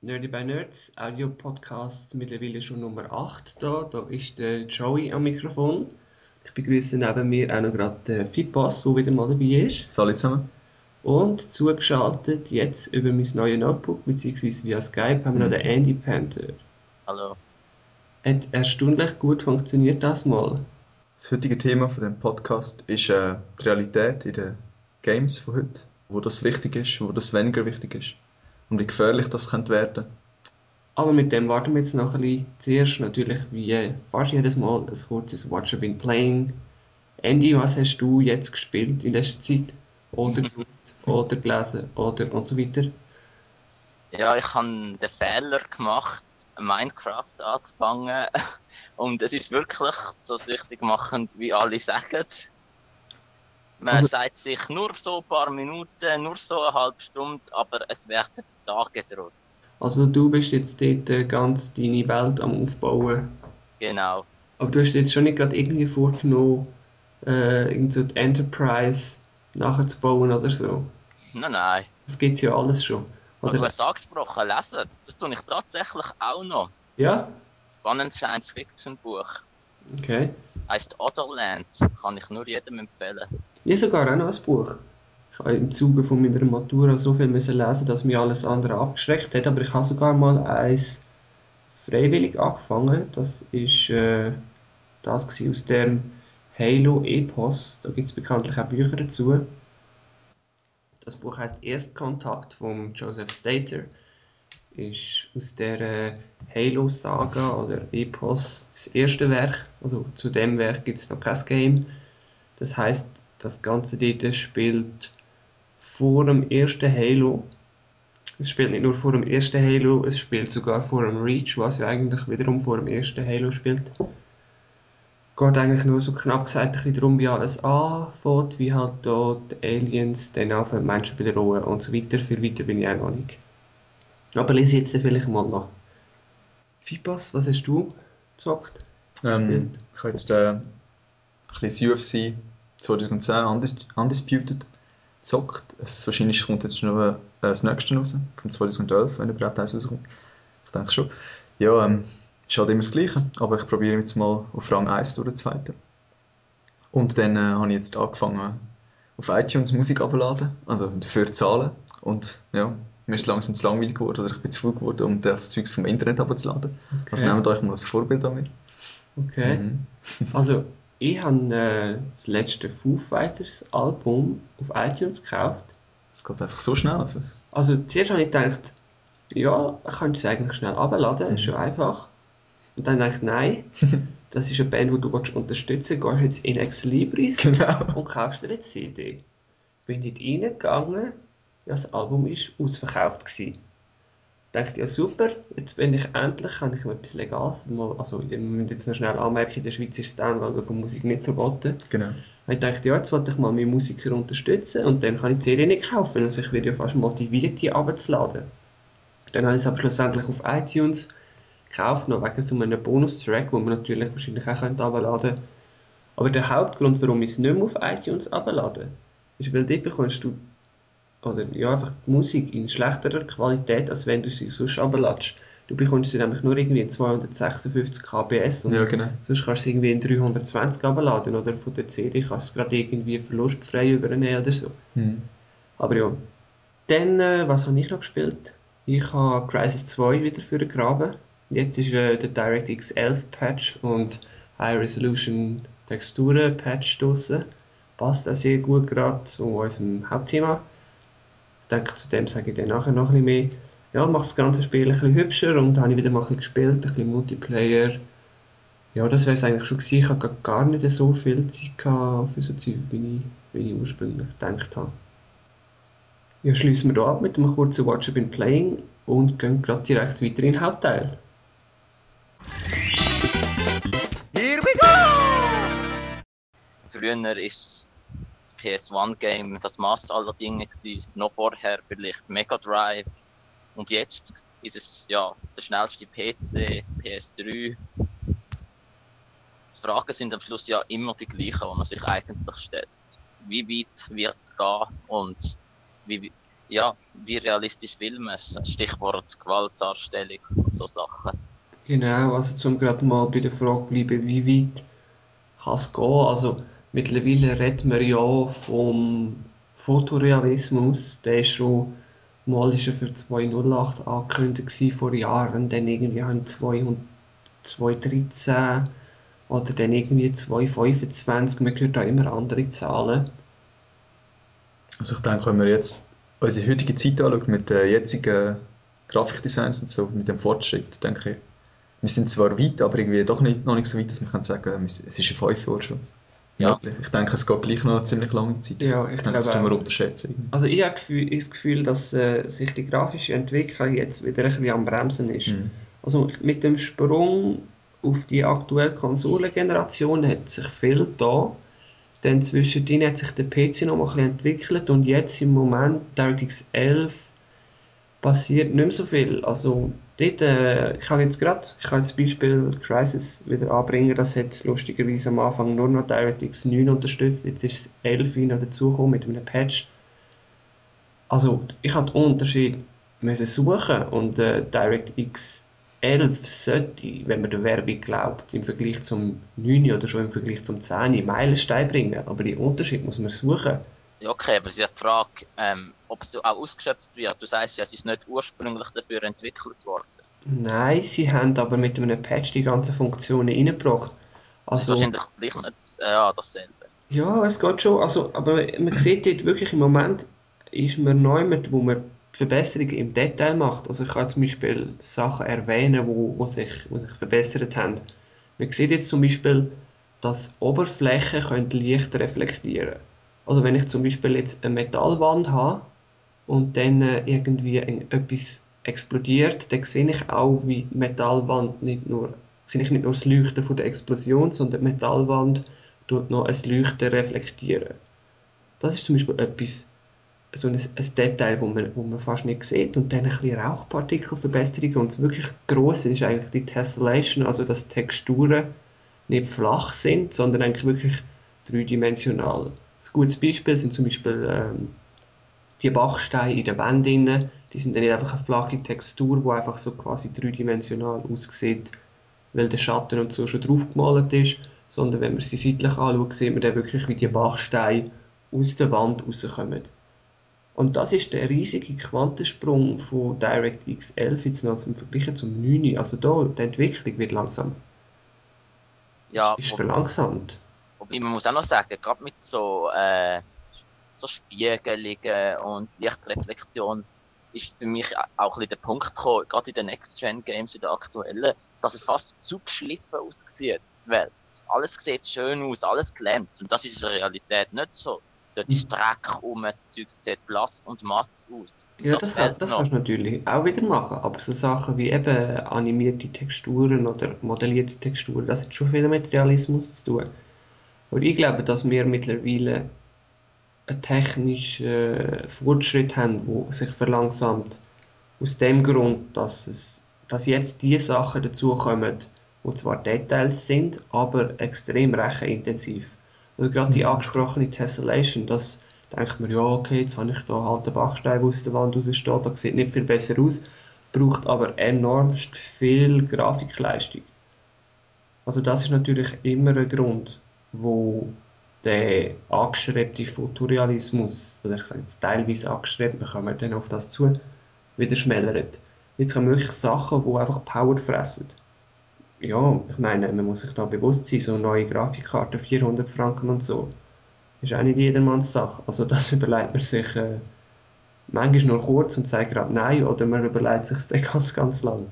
Nerdy by Nerds, Audio-Podcast mittlerweile schon Nummer 8 da. Da ist der Joey am Mikrofon. Ich begrüße neben mir auch noch gerade den Fitboss, der wieder mal dabei ist. Salut zusammen. Und zugeschaltet jetzt über mein neues Notebook bzw. via Skype haben wir noch den Andy Panther. Hallo. Hat erstaunlich gut funktioniert das mal. Das heutige Thema von dem Podcast ist die Realität in den Games von heute. Wo das wichtig ist, wo das weniger wichtig ist. Und wie gefährlich das könnte werden. Aber mit dem warten wir jetzt noch ein bisschen. Zuerst natürlich wie fast jedes Mal ein kurzes What You've Been Playing. Andy, was hast du jetzt gespielt in letzter Zeit? Oder geschaut, oder gelesen, oder und so weiter? Ja, ich habe den Fehler gemacht, Minecraft angefangen und es ist wirklich so süchtig machend, wie alle sagen. Man Also- sagt sich nur so ein paar Minuten, nur so eine halbe Stunde, aber es werden Tage draus. Also du bist jetzt dort ganz deine Welt am Aufbauen. Genau. Aber du hast dir jetzt schon nicht gerade irgendwie vorgenommen, irgend so die Enterprise nachzubauen oder so. Nein. Das gibt's ja alles schon. Aber du Oder? hast angesprochen, lesen, das tue ich tatsächlich auch noch. Ja? Spannendes Science-Fiction-Buch. Okay. Heißt Otherland, kann ich nur jedem empfehlen. Ich sogar auch noch ein Buch. Ich habe im Zuge von meiner Matura so viel müssen lesen, dass mich alles andere abgeschreckt hat, aber ich habe sogar mal eins freiwillig angefangen. Das ist das gewesen aus dem Halo-Epos. Da gibt es bekanntlich auch Bücher dazu. Das Buch heißt Erstkontakt von Joseph Stater. Ist aus der Halo-Saga oder Epos das erste Werk. Also zu dem Werk gibt es noch kein Game. Das heißt, das Ganze dort spielt vor dem ersten Halo. Es spielt nicht nur vor dem ersten Halo, es spielt sogar vor dem Reach, was ja eigentlich wiederum vor dem ersten Halo spielt. Geht eigentlich nur so knapp gesagt ein bisschen darum, wie alles anfängt, wie halt da die Aliens dann anfangen, die Menschen bedrohen und so weiter. Viel weiter bin ich auch noch nicht. Aber lese jetzt vielleicht mal nach. Fipas, was hast du gezockt? Ich habe jetzt ein bisschen das UFC 2010 Undisputed gezockt. Wahrscheinlich kommt jetzt noch das nächste raus, von 2011, wenn überhaupt eins rauskommt. Ich denke schon. Ja, ist halt immer das Gleiche, aber ich probiere jetzt mal auf Rang 1 durchzufighten. Und dann habe ich jetzt angefangen, auf iTunes Musik abzuladen, also dafür zahlen. Und ja, mir ist es langsam zu langweilig geworden oder ich bin zu faul geworden, um das Zeugs vom Internet abzuladen. Also nehmt euch mal als Vorbild an mir. Okay. Also, ich habe das letzte Foo Fighters Album auf iTunes gekauft. Es geht einfach so schnell. Also, zuerst habe ich gedacht, ja, ich könnte es eigentlich schnell abladen, ist schon einfach. Und dann dachte ich, nein, das ist eine Band, die du unterstützen willst, gehst jetzt in Ex Libris Genau. und kaufst dir eine CD. Bin dort reingegangen, ja, das Album war ausverkauft gewesen. Dachte, ja super, jetzt bin ich endlich, kann ich mir etwas Legales, also wir müssen jetzt noch schnell anmerken, in der Schweiz ist das Downloaden von Musik nicht verboten. Genau. Ich dachte, ja, jetzt wollte ich mal meine Musiker unterstützen und dann kann ich die CD nicht kaufen, also ich werde ja fast motiviert, die runterzuladen. Dann habe ich es aber schlussendlich auf iTunes gekauft, noch wegen so einem Bonustrack, den man natürlich wahrscheinlich auch herunterladen könnte. Aber der Hauptgrund, warum ich es nicht mehr auf iTunes herunterlade, ist, weil dort bekommst du oder ja, einfach die Musik in schlechterer Qualität, als wenn du sie sonst runterladest. Du bekommst sie nämlich nur irgendwie in 256 kbs und Ja, genau. sonst kannst du sie irgendwie in 320 runterladen oder von der CD kannst du es gerade irgendwie verlustfrei übernehmen oder so. Aber ja. Dann, was habe ich noch gespielt? Ich habe Crysis 2 wieder für gegraben. Jetzt ist der DirectX 11 Patch und High Resolution Texturen Patch draussen. Passt auch sehr gut gerade zu unserem Hauptthema. Ich denke, zu dem sage ich dann nachher noch ein bisschen mehr. Ja, macht das ganze Spiel ein bisschen hübscher und habe ich wieder mal ein bisschen gespielt, ein bisschen Multiplayer. Ja, das wäre es eigentlich schon gewesen. Ich hatte gar nicht so viel Zeit gehabt für so Zeug, wie ich ursprünglich gedacht habe. Ja, schließen wir hier ab mit einem kurzen What You've Been Playing und gehen gerade direkt weiter in den Hauptteil. Früher war das PS1-Game das Maß aller Dinge gewesen. Noch vorher vielleicht Mega Drive. Und jetzt ist es ja der schnellste PC, PS3. Die Fragen sind am Schluss ja immer die gleichen, die man sich eigentlich stellt. Wie weit wird es gehen und wie ja, wie realistisch will man es? Stichwort Gewaltdarstellung und so Sachen. Genau, also zum gerade mal bei der Frage bleiben, wie weit kann es gehen? Also mittlerweile redet man ja vom Fotorealismus, der ist schon mal ist er für 2008 angekündigt gewesen, vor Jahren, dann irgendwie habe ich 2013 oder dann irgendwie 2025, man hört da immer andere Zahlen. Also ich denke, wenn wir jetzt unsere heutige Zeit anschauen, mit den jetzigen Grafikdesigns und so, mit dem Fortschritt, denke ich, wir sind zwar weit, aber irgendwie doch nicht, noch nicht so weit, dass man kann sagen kann, es ist in 5 Jahren schon Ja, möglich. Ich denke, es geht gleich noch eine ziemlich lange Zeit. Ja, Ich ich denke, das glaube tun wir auch. unterschätzen. Irgendwie. Also ich habe das Gefühl, dass sich die grafische Entwicklung jetzt wieder ein bisschen am Bremsen ist. Mhm. Also mit dem Sprung auf die aktuelle Konsolengeneration hat sich viel da. Dann zwischendrin hat sich der PC noch mal ein bisschen entwickelt und jetzt im Moment, DirectX 11, passiert nicht mehr so viel. Also dort, ich kann das Beispiel Crysis wieder anbringen, das hat lustigerweise am Anfang nur noch DirectX 9 unterstützt, jetzt ist es 11 noch dazugekommen mit einem Patch. Also ich habe den Unterschied müssen suchen und DirectX 11 sollte, wenn man der Werbung glaubt, im Vergleich zum 9 oder schon im Vergleich zum 10 Meilenstein bringen, aber den Unterschied muss man suchen. ja, okay, aber es ist ja die Frage, ob es auch ausgeschöpft wird. Du sagst ja, es ist nicht ursprünglich dafür entwickelt worden. Nein, sie haben aber mit einem Patch die ganzen Funktionen reingebracht. Es ist Also, wahrscheinlich gleich nicht dasselbe. ja, es geht schon. Also, aber man sieht dort wirklich im Moment, ist man neu, wo man Verbesserungen im Detail macht. Also ich kann zum Beispiel Sachen erwähnen, wo sich verbessert haben. Man sieht jetzt zum Beispiel, dass Oberflächen können Licht reflektieren. Also wenn ich zum Beispiel jetzt eine Metallwand habe und dann irgendwie etwas explodiert, dann sehe ich auch, wie die Metallwand sehe ich nicht nur das Leuchten von der Explosion, sondern die Metallwand tut noch ein Leuchten reflektieren. Das ist zum Beispiel etwas, so ein Detail, wo man fast nicht sieht. Und dann ein bisschen Rauchpartikelverbesserung. Und das wirklich Grosse ist eigentlich die Tessellation, also dass Texturen nicht flach sind, sondern eigentlich wirklich dreidimensional. Ein gutes Beispiel sind zum Beispiel die Bachsteine in der Wand innen. Die sind dann nicht einfach eine flache Textur, die einfach so quasi dreidimensional aussieht, weil der Schatten und so schon drauf gemalt ist, sondern wenn man sie seitlich anschaut, sieht man dann wirklich, wie die Bachsteine aus der Wand rauskommen. Und das ist der riesige Quantensprung von DirectX 11 jetzt noch zum Vergleichen zum 9. Also da, die Entwicklung wird langsam, Ja, ist verlangsamt. wobei man muss auch noch sagen, gerade mit so Spiegelungen und Lichtreflexion ist für mich auch ein bisschen der Punkt gekommen, gerade in den Next-Gen-Games, in den aktuellen, dass es fast zu geschliffen aussieht, die Welt. Alles sieht schön aus, alles glänzt. Und das ist in der Realität nicht so. Dort ist Dreck das Zeug sieht blass und matt aus. Und Ja, das fehlt das noch. kannst du natürlich auch wieder machen, aber so Sachen wie eben animierte Texturen oder modellierte Texturen, das hat schon viel mit Realismus zu tun. Und ich glaube, dass wir mittlerweile einen technischen Fortschritt haben, der sich verlangsamt. Aus dem Grund, dass jetzt die Sachen dazukommen, die zwar Details sind, aber extrem rechenintensiv. Also gerade die angesprochene Tessellation, das denkt man, ja okay, jetzt habe ich da halt einen Backstein, der aus der Wand raussteht, das sieht nicht viel besser aus, braucht aber enormst viel Grafikleistung. Also das ist natürlich immer ein Grund, wo der angestrebte Fotorealismus, oder ich sage jetzt teilweise angestrebt, wir kommen dann auf das zu, wieder schmälert. Jetzt kommen wirklich Sachen, die einfach Power fressen. Ja, ich meine, man muss sich da bewusst sein, so eine neue Grafikkarte, 400 Franken und so, ist auch nicht jedermanns Sache. Also das überlegt man sich manchmal nur kurz und sagt gerade nein, oder man überlegt sich dann ganz, ganz lang.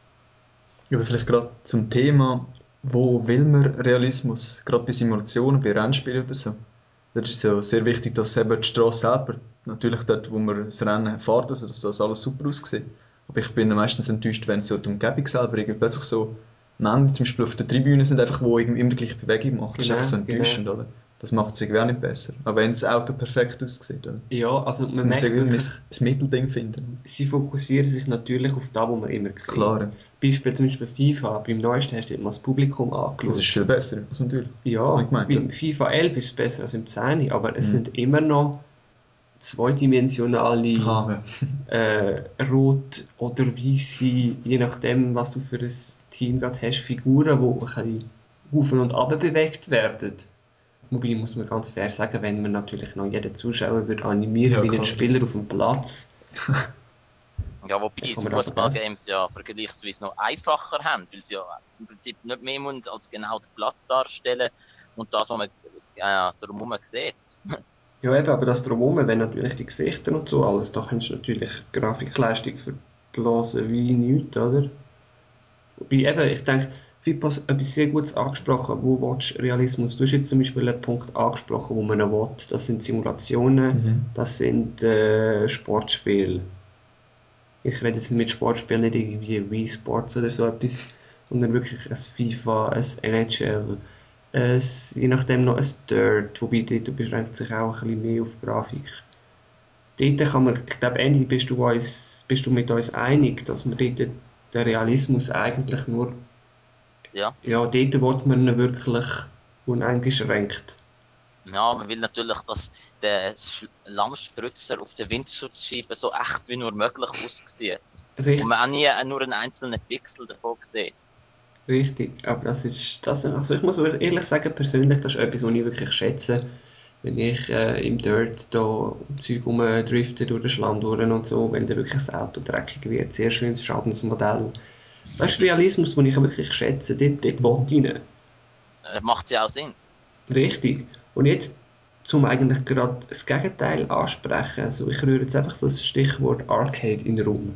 Aber vielleicht gerade zum Thema, wo will man Realismus? Gerade bei Simulationen, bei Rennspielen oder so. Da ist es ja sehr wichtig, dass eben die Straße selber, natürlich dort, wo man das Rennen fährt, also dass das alles super aussieht. Aber ich bin meistens enttäuscht, wenn so die Umgebung selber irgendwie plötzlich so Männer zum Beispiel auf der Tribüne sind, einfach, wo irgendwie immer die gleiche Bewegung macht. Das ist einfach so enttäuschend, oder? Das macht es irgendwie auch nicht besser. Aber wenn das Auto perfekt aussieht, oder? Ja, also man Man muss merkt irgendwie wirklich, ein Mittelding finden. sie fokussieren sich natürlich auf das, was man immer sieht. Klar, Beispiel zum Beispiel FIFA, beim neuesten hast du immer das Publikum das angeschaut. ist viel besser, also natürlich. Hab Ja, ich gemeint, ja. beim FIFA 11 ist es besser als im 10, aber es sind immer noch zweidimensionale Ah, rot oder weiße, je nachdem, was du für ein Team gerade hast, Figuren, die ein bisschen auf und ab bewegt werden. Wobei muss man ganz fair sagen, wenn man natürlich noch jeden Zuschauer würde animieren Ja, wie einen klar, Spieler auf dem Platz, Ja, wobei dann die kann man das vergessen. Fußballgames ja vergleichsweise noch einfacher haben, weil sie ja im Prinzip nicht mehr müssen als genau den Platz darstellen und das, was man drumherum sieht. Ja, eben, aber das Drumherum, wenn natürlich die Gesichter und so alles, da kannst du natürlich Grafikleistung verblasen wie nichts, oder? Wobei eben, ich denke, Fippo hat etwas sehr Gutes angesprochen. Wo willst du Realismus? Du hast jetzt zum Beispiel einen Punkt angesprochen, wo man noch will. Das sind Simulationen, das sind Sportspiele. Ich rede jetzt mit Sportspielen nicht irgendwie Wii Sports oder so etwas, sondern wirklich ein FIFA, ein NHL, je nachdem noch ein Dirt, wobei dort beschränkt sich auch ein bisschen mehr auf Grafik. Dort kann man, ich glaube, ähnlich bist du mit uns einig, dass man dort den Realismus eigentlich nur, Ja. ja, dort will man ihn wirklich uneingeschränkt. Ja, man will natürlich, dass der Lammspritzer auf der Windschutzscheibe so echt wie nur möglich aussieht. Und Richtig, man auch nie nur einen einzelnen Pixel davon sieht. richtig. Aber also ich muss ehrlich sagen, persönlich, das ist etwas, was ich wirklich schätze, wenn ich im Dirt da im Zeug rumdrifte durch den Schlamm durch und so, wenn dann wirklich das Auto dreckig wird. Sehr schönes Schadensmodell. Das ist Realismus, den ich wirklich schätze. Dort will ich rein. Macht ja auch Sinn. Richtig. Und jetzt, zum eigentlich gerade das Gegenteil ansprechen, also ich rühre jetzt einfach so das Stichwort Arcade in den Raum.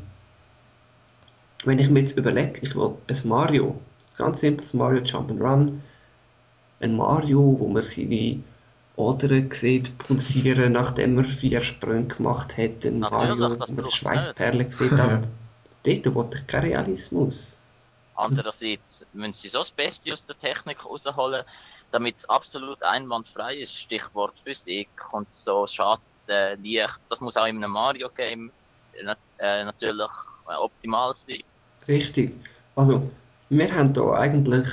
Wenn ich mir jetzt überlege, ich will ein Mario, ein ganz simples Mario Jump'n'Run, ein Mario, wo man seine Adern sieht pulsieren, nachdem er 4 Sprünge gemacht hat, ein Natürlich, Mario, das wo man die braucht es nicht. Schweißperlen sieht, aber dort will ich keinen Realismus. Andererseits müssen sie so das Beste aus der Technik rausholen, damit es absolut einwandfrei ist. Stichwort Physik und so Schatten, Licht. Das muss auch in einem Mario-Game natürlich optimal sein. Richtig. Also, wir haben hier eigentlich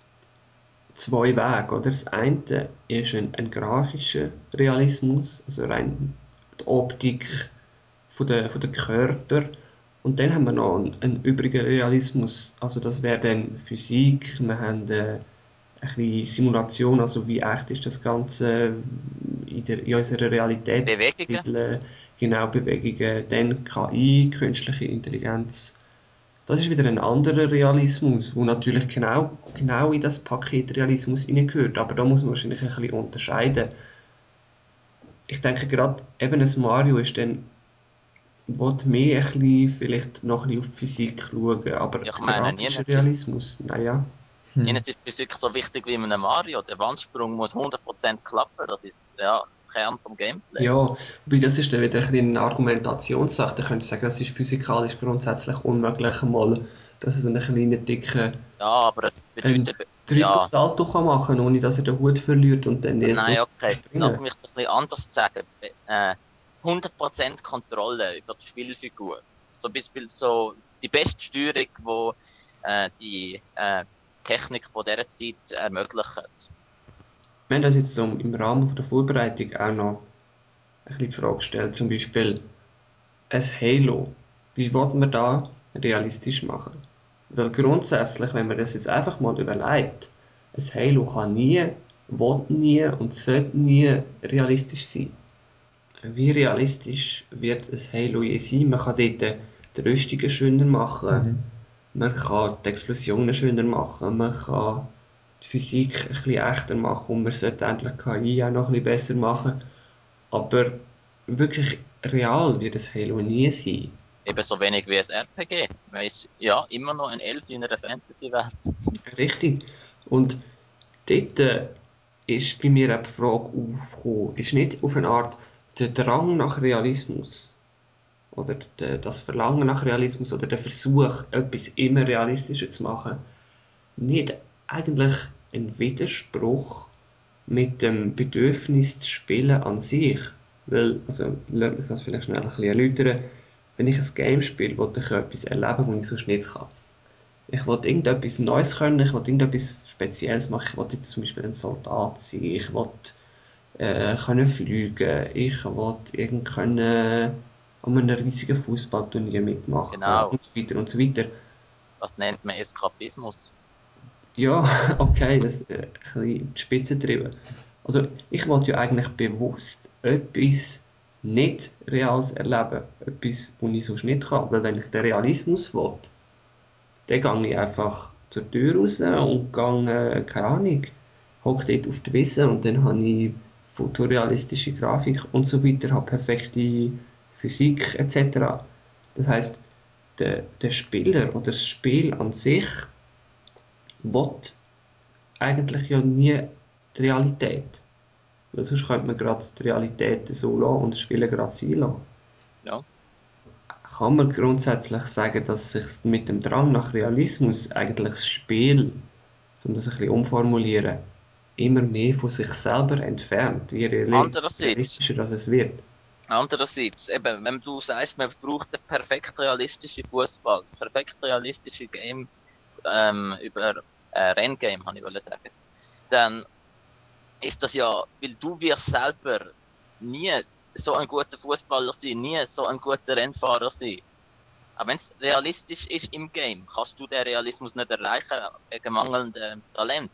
zwei Wege, oder? Das eine ist ein grafischer Realismus, also rein die Optik von der Körper. Und dann haben wir noch einen übrigen Realismus, also das wäre dann Physik, wir haben ein bisschen Simulation, also wie echt ist das Ganze in unserer Realität Bewegungen. besiedeln, genau Bewegungen, dann KI, künstliche Intelligenz. Das ist wieder ein anderer Realismus, wo natürlich genau in das Paket Realismus hineingehört. Aber da muss man wahrscheinlich ein bisschen unterscheiden. Ich denke gerade eben ein Mario ist dann, will mehr ein bisschen, vielleicht noch ein bisschen auf die Physik schauen, aber Ich meine, grafischer Realismus, naja. niemand ist Physik so wichtig wie in einem Mario. Der Wandsprung muss 100% klappen. Das ist ja Kern vom Gameplay. Ja, wobei das ist dann wieder ein bisschen eine Argumentationssache. Da könntest du sagen, das ist physikalisch grundsätzlich unmöglich einmal, dass es einen kleinen, dicken Ja, aber es ein bedeutet, ja, Trippelsalto kann machen, ohne dass er den Hut verliert und dann so nein, okay, lass springen. mich das ein bisschen anders sagen. 100% Kontrolle über die Spielfigur. Zum Beispiel so die beste Steuerung, wo die Technik von dieser Zeit ermöglicht. Wir haben das jetzt so im Rahmen von der Vorbereitung auch noch ein bisschen die Frage gestellt, zum Beispiel ein Halo. Wie will man da realistisch machen? Weil grundsätzlich, wenn man das jetzt einfach mal überlegt, ein Halo kann nie, will nie und sollte nie realistisch sein. Wie realistisch wird ein Halo je sein? Man kann dort die Rüstungen schöner machen, man kann die Explosionen schöner machen, man kann die Physik ein bisschen echter machen und man sollte endlich KI auch noch ein bisschen besser machen. Aber wirklich real wird das Halo nie sein. Ebenso wenig wie ein RPG. Man ist ja immer noch ein Elf in einer Fantasy-Welt. Richtig. Und dort ist bei mir auch die Frage aufgekommen, ist nicht auf eine Art der Drang nach Realismus oder das Verlangen nach Realismus oder der Versuch, etwas immer realistischer zu machen, nicht eigentlich ein Widerspruch mit dem Bedürfnis zu spielen an sich? Weil, also, lass mich das vielleicht schnell ein bisschen erläutern. Wenn ich ein Game spiele, will ich etwas erleben, was ich sonst nicht kann. Ich will irgendetwas Neues können, ich will irgendetwas Spezielles machen. Ich will jetzt zum Beispiel ein Soldat sein, ich will können fliegen, ich will irgend können an einem riesigen Fußballturnier mitmachen Genau, und so weiter und so weiter. das nennt man Eskapismus. Ja, okay, das ist ein bisschen auf die Spitze getrieben. Also, ich wollte ja eigentlich bewusst etwas nicht Reales erleben. Etwas, was ich sonst nicht kann. Weil wenn ich den Realismus will, dann gehe ich einfach zur Tür raus und gehe, keine Ahnung, hocke dort auf die Wiese und dann habe ich fotorealistische Grafik und so weiter, habe perfekte Physik etc. Das heißt, der Spieler oder das Spiel an sich will eigentlich ja nie die Realität. Weil sonst könnte man gerade die Realität so lassen und das Spielen gerade sein lassen. Ja. Kann man grundsätzlich sagen, dass sich mit dem Drang nach Realismus eigentlich das Spiel, um das ein bisschen umformulieren, immer mehr von sich selber entfernt, je Andererseits, realistischer das es wird. andererseits, eben, wenn du sagst, man braucht den perfekt realistischen Fußball, das perfekt realistische Game, über Renngame, habe ich wollen sagen, dann ist das ja, weil du wirst selber nie so ein guter Fußballer sein, nie so ein guter Rennfahrer sein. Aber wenn es realistisch ist im Game, kannst du den Realismus nicht erreichen wegen mangelndem Talent.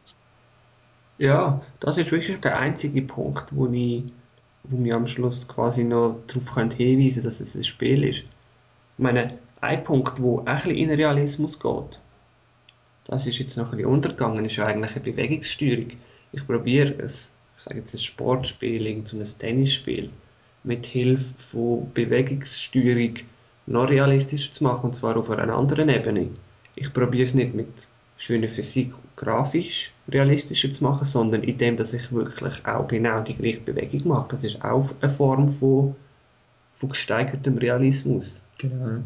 Ja, das ist wirklich der einzige Punkt, wo wir am Schluss quasi noch darauf hinweisen können, dass es ein Spiel ist. Ich meine, ein Punkt, wo auch ein bisschen in Realismus geht, das ist jetzt noch ein bisschen untergegangen, ist ja eigentlich eine Bewegungssteuerung. Ich probiere es, ich sage jetzt ein Sportspiel, irgend so ein Tennisspiel, mit Hilfe von Bewegungssteuerung noch realistischer zu machen, und zwar auf einer anderen Ebene. Ich probiere es nicht mit schöner Physik und grafisch realistischer zu machen, sondern indem, dass ich wirklich auch genau die gleiche Bewegung mache. Das ist auch eine Form von gesteigertem Realismus. Genau.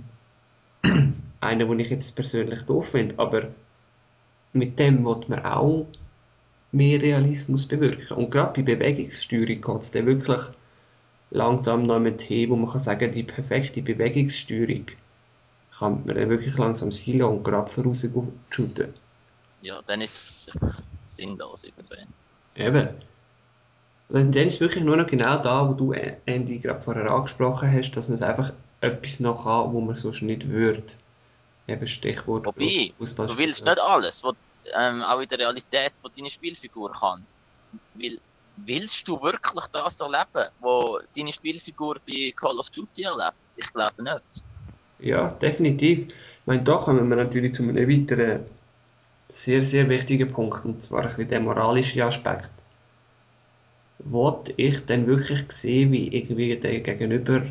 Einer, den ich jetzt persönlich doof finde, aber mit dem will man auch mehr Realismus bewirken. Und gerade bei Bewegungssteuerung geht es dann wirklich langsam noch mit hin, wo man kann sagen, die perfekte Bewegungssteuerung kann man dann wirklich langsam sein lassen und gerade vorausshooten. Ja, dann ist es sinnlos irgendwann. Eben. Und dann ist es wirklich nur noch genau da, wo du, Andy, gerade vorher angesprochen hast, dass man es einfach etwas noch kann, wo man sonst nicht würde. Eben Stichwort Wobei, du willst Fußballspieler. nicht alles, was auch in der Realität, was deine Spielfigur kann. Will, willst du wirklich das erleben, was deine Spielfigur bei Call of Duty erlebt? Ich glaube nicht. Ja, definitiv. Ich meine, da kommen wir natürlich zu einem weiteren sehr, sehr wichtigen Punkt, und zwar ein bisschen der moralische Aspekt. Wollte ich denn wirklich sehen, wie irgendwie der Gegenüber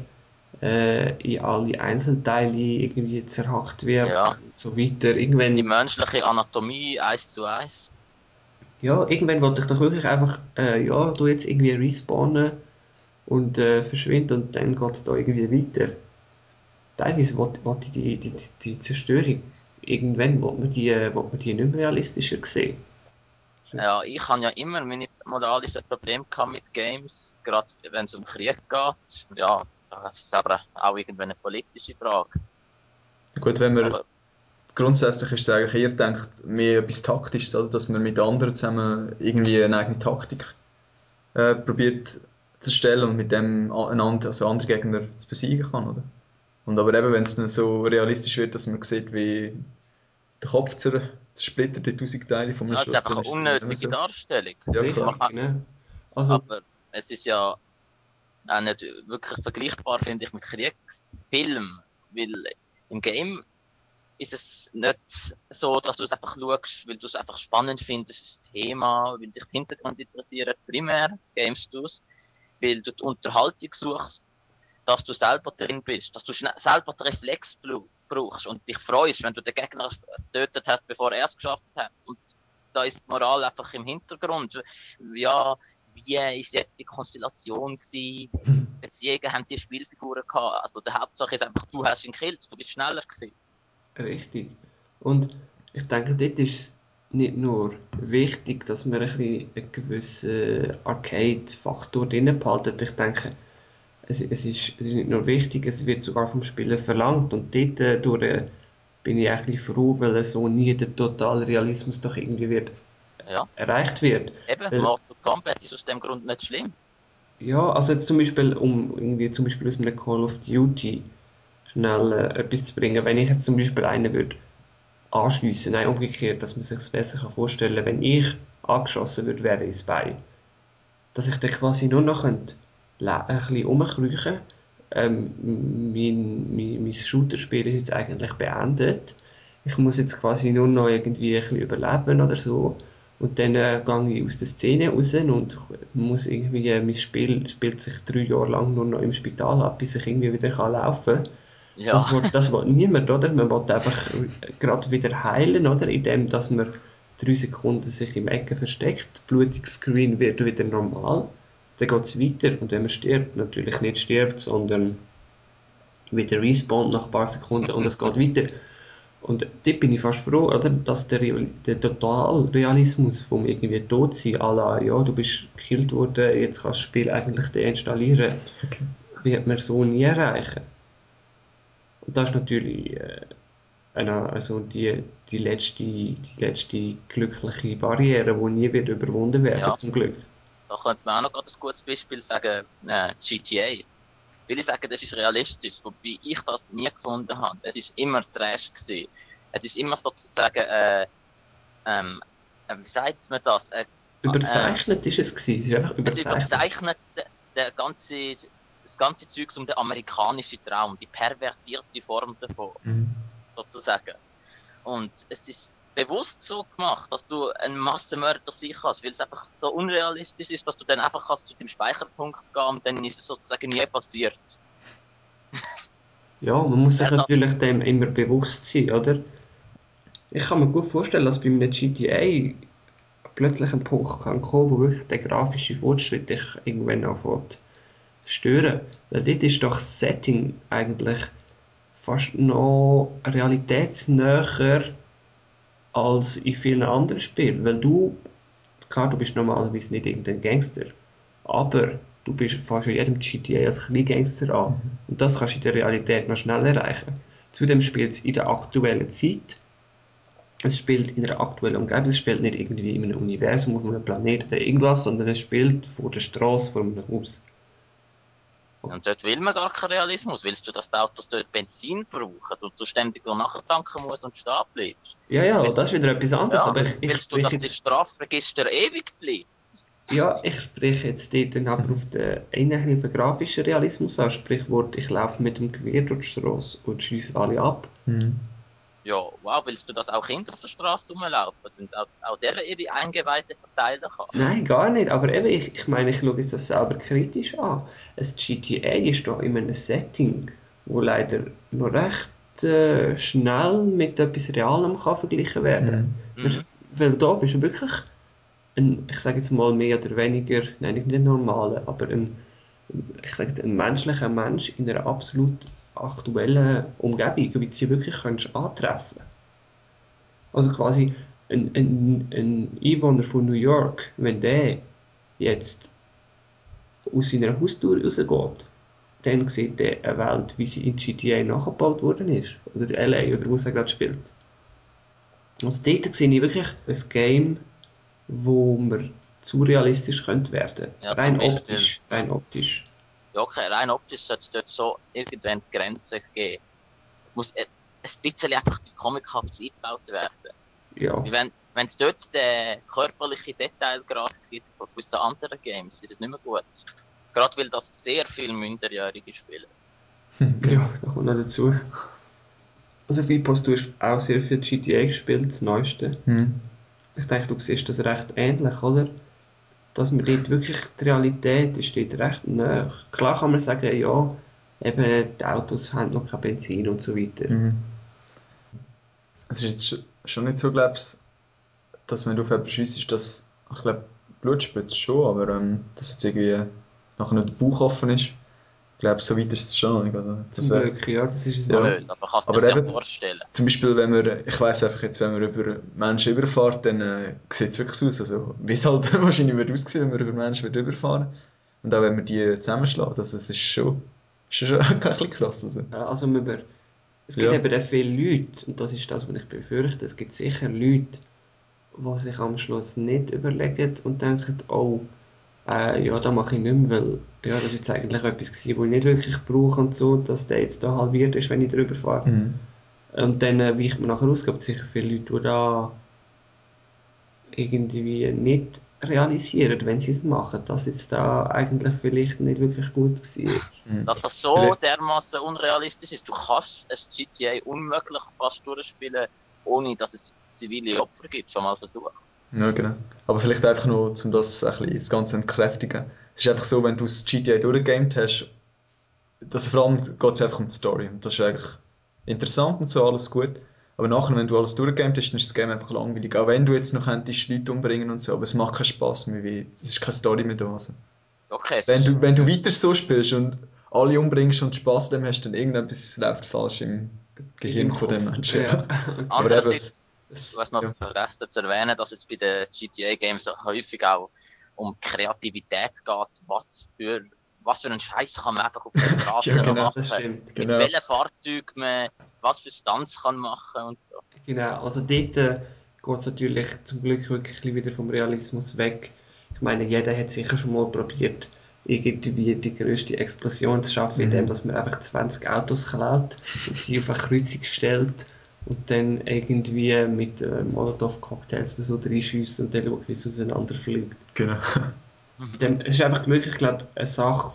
in alle Einzelteile irgendwie zerhackt wird Ja, und so weiter. die Irgendwann, menschliche Anatomie 1:1. ja, irgendwann wollte ich doch wirklich einfach, ja, du jetzt irgendwie respawnen und verschwinden und dann geht es da irgendwie weiter. Teilweise wollte ich die Zerstörung, irgendwann will man die nicht mehr realistischer sehen. Ja, ich habe ja immer meine moralischen Probleme gehabt mit Games, gerade wenn es um Krieg geht. Ja, das ist aber auch irgendwie eine politische Frage. Gut, wenn man Aber grundsätzlich ist es eigentlich eher denkt, mehr etwas Taktisches, oder? Dass man mit anderen zusammen irgendwie eine eigene Taktik probiert zu stellen und mit dem einander, also andere Gegner zu besiegen kann, oder? Und aber eben, wenn es dann so realistisch wird, dass man sieht, wie der Kopf zersplittert in 1000 Teile von einem ja, es ist Schuss, einfach dann eine ist es dann nicht mehr unnötige so. Darstellung. Ja, Also klar. man Richtig, kann, ne? Also, aber es ist ja auch nicht wirklich vergleichbar, finde ich, mit Kriegsfilmen. Weil im Game ist es nicht so, dass du es einfach schaust, weil du es einfach spannend findest, das Thema, weil dich der Hintergrund interessiert, primär gamest du es, weil du die Unterhaltung suchst, dass du selber drin bist, dass du selber den Reflex brauchst und dich freust, wenn du den Gegner getötet hast, bevor er es geschafft hat. Und da ist die Moral einfach im Hintergrund. Ja, wie ist jetzt die Konstellation gewesen? Beziehungen haben die Spielfiguren gehabt. Also der Hauptsache ist einfach, du hast ihn gekillt, du bist schneller gewesen. richtig. Und ich denke, dort ist es nicht nur wichtig, dass man ein bisschen einen gewissen Arcade-Faktor drin behalten. Ich denke, es ist nicht nur wichtig, es wird sogar vom Spieler verlangt. Und dort bin ich eigentlich froh, weil so nie der totale Realismus doch irgendwie wird, Ja, erreicht wird. eben, Weil Combat ist aus dem Grund nicht schlimm. Ja, also jetzt zum Beispiel, um irgendwie zum Beispiel aus einem Call of Duty schnell etwas zu bringen, wenn ich jetzt zum Beispiel einen würde anschliessen, nein, umgekehrt, dass man sich es besser vorstellen kann, wenn ich angeschossen würde werden ins Bein, dass ich dann quasi nur noch ein bisschen rumkriechen, mein Shooter-Spiel ist jetzt eigentlich beendet. Ich muss jetzt quasi nur noch irgendwie ein bisschen überleben oder so. Und dann gehe ich aus der Szene raus und muss irgendwie, mein Spiel spielt sich 3 Jahre lang nur noch im Spital ab, bis ich irgendwie wieder laufen kann. Ja, Das will niemand, oder? Man will einfach gerade wieder heilen, oder? Indem, dass man 3 Sekunden sich im Ecken versteckt, blutiges Screen wird wieder normal, dann geht es weiter und wenn man stirbt, natürlich nicht stirbt, sondern wieder respawnt nach ein paar Sekunden und es geht weiter. Und dort bin ich fast froh, oder, dass der Totalrealismus vom irgendwie tot sein, à la, ja, du bist gekillt worden, jetzt kannst du das Spiel eigentlich deinstallieren, Okay. wird man so nie erreichen. Und das ist natürlich also die letzte glückliche Barriere, die nie wird überwunden werden, ja. zum Glück. Da könnte man auch noch gerade ein gutes Beispiel sagen, GTA. Viele sagen, das ist realistisch, wobei ich das nie gefunden habe. Es ist immer Trash gewesen. Es ist immer sozusagen, ähm, wie sagt man das? Überzeichnet ist es gewesen, es ist einfach Es überzeichnet. überzeichnet das ganze Zeugs um den amerikanischen Traum, die pervertierte Form davon, Mhm. sozusagen. Und es ist bewusst so gemacht, dass du ein Massenmörder sein kannst, weil es einfach so unrealistisch ist, dass du dann einfach kannst zu dem Speicherpunkt gehen und dann ist es sozusagen nie passiert. Ja, man muss sich Ja, natürlich dem immer bewusst sein, oder? Ich kann mir gut vorstellen, dass bei einem GTA plötzlich ein Punkt kann kommen, wo wirklich der grafische Fortschritt dich irgendwann anfängt zu stören. Weil dort ist doch das Setting eigentlich fast noch realitätsnäher als in vielen anderen Spielen. Weil klar, du bist normalerweise nicht irgendein Gangster, aber du bist fast in jedem GTA als Kleingangster an. Und das kannst du in der Realität noch schnell erreichen. Zudem spielt es in der aktuellen Zeit. Es spielt in einer aktuellen Umgebung, es spielt nicht irgendwie in einem Universum, auf einem Planeten oder irgendwas, sondern es spielt vor der Straße, vor einem Haus. und dort will man gar keinen Realismus. Willst du, dass die Autos dort Benzin brauchen und du ständig nachtanken musst und stehen bleibst? Ja, ja, Willst, das ist wieder etwas anderes, ja, aber ich willst du, spreche dass das jetzt, Strafregister ewig bleibt? ja, ich spreche jetzt dort dann aber auf den einen grafischen Realismus an, Sprichwort, ich laufe mit dem Gewehr durch die Straße und schiesse alle ab. Mhm. Ja, wow, willst du, dass auch Kinder auf der Straße rumlaufen und auch deren ihre Eingeweide verteilen kann? Nein, gar nicht, aber eben, ich meine, ich schaue jetzt das selber kritisch an. Ein GTA ist da in einem Setting, wo leider noch recht schnell mit etwas Realem kann verglichen werden. Mhm. Weil da bist du wirklich ich sage jetzt mal mehr oder weniger, nein, nicht ein normaler, aber ich sage jetzt, ein menschlicher Mensch in einer absolut aktuellen Umgebung, wie du sie wirklich kannst antreffen. Also quasi ein Einwohner von New York, wenn der jetzt aus seiner Haustür rausgeht, dann sieht er eine Welt, wie sie in GTA nachgebaut worden ist. Oder LA, oder wo es er gerade spielt. Also dort sehe ich wirklich ein Game, wo man zu realistisch könnte werden. Ja, zum Rein Beispiel, optisch, rein optisch. ja, okay, rein optisch sollte es dort so irgendwann die Grenze geben. Es muss ein bisschen einfach etwas Comichaftes eingebaut werden. Ja. Wie wenn es dort den körperliche Detailgrad gibt von gewissen anderen Games, ist es nicht mehr gut. Gerade weil das sehr viel Minderjährige spielen. Okay. Ja, da kommt noch dazu. Also Fipos, du hast auch sehr viel GTA gespielt, das Neueste. Mhm. Ich denke, du siehst das recht ähnlich, oder? Dass man dort wirklich, die Realität ist dort recht nah. Klar kann man sagen, ja, eben, die Autos haben noch kein Benzin und so weiter. Mhm. Es ist jetzt schon nicht so, glaubst dass wenn du auf jemanden schiessest, dass, ich glaube, Blut spritzt schon, aber dass jetzt irgendwie nachher nicht der Bauch offen ist, ich glaube, so weit ist es schon noch nicht. Also, das Zum wäre, Glück, ja, das ist es Noch ja. nicht. nicht, aber kannst du Aber dir ja eben, vorstellen. zum Beispiel, wenn wir, ich weiss einfach jetzt, wenn wir über Menschen überfahren, dann sieht es wirklich so aus, also wie es halt wahrscheinlich wird aussehen, wenn wir über Menschen wird überfahren. Und auch wenn wir die zusammenschlagen, also es ist schon ein bisschen krass. Also. Also es gibt Ja. eben auch viele Leute, und das ist das, was ich befürchte, es gibt sicher Leute, die sich am Schluss nicht überlegen und denken, oh, ja, da mache ich nicht mehr, weil ja, das ist jetzt eigentlich etwas gewesen, was ich nicht wirklich brauche und so, dass der jetzt da halbiert ist, wenn ich drüber fahre. Mhm. Und dann weicht man nachher aus, es gibt sicher viele Leute, die da irgendwie nicht realisieren, wenn sie es machen, dass jetzt da eigentlich vielleicht nicht wirklich gut war. Mhm. Dass das so Vielleicht, dermaßen unrealistisch ist. Du kannst ein GTA unmöglich fast durchspielen, ohne dass es zivile Opfer gibt. Schon mal versucht. ja, genau. Aber vielleicht einfach nur, um das Ganze zu entkräftigen. Es ist einfach so, wenn du das GTA durchgegamed hast, vor allem geht es einfach um die Story. Und das ist eigentlich interessant und so, alles gut. Aber nachher, wenn du alles durchgegamed hast, dann ist das Game einfach langweilig. Auch wenn du jetzt noch könntest Leute umbringen und so, aber es macht keinen Spaß mehr, weil es ist keine Story mehr da. Also. Okay, es Wenn ist, du, wenn du weiter so spielst und alle umbringst und Spaß an dem hast, dann irgendetwas läuft falsch im Gehirn Im von den Kopf. Menschen. Ja, Ja. okay. Aber eben, andererseits, du hast noch ja. vergessen zu erwähnen, dass es bei den GTA-Games häufig auch um die Kreativität geht. Was für einen Scheiß kann man einfach auf der Ja, Straße noch genau. Das machen? stimmt. Mit Genau. welchem Fahrzeug man was für Stunts kann machen und so. Genau, also dort geht es natürlich zum Glück wirklich ein bisschen wieder vom Realismus weg. Ich meine, jeder hat sicher schon mal probiert, irgendwie die grösste Explosion zu schaffen, indem Mhm. dass man einfach 20 Autos klaut und sie auf eine Kreuzung stellt und dann irgendwie mit Molotow-Cocktails oder so reinschießt und dann schaut, wie es auseinanderfliegt. Genau. Dann, es ist einfach wirklich, glaube ich, eine Sache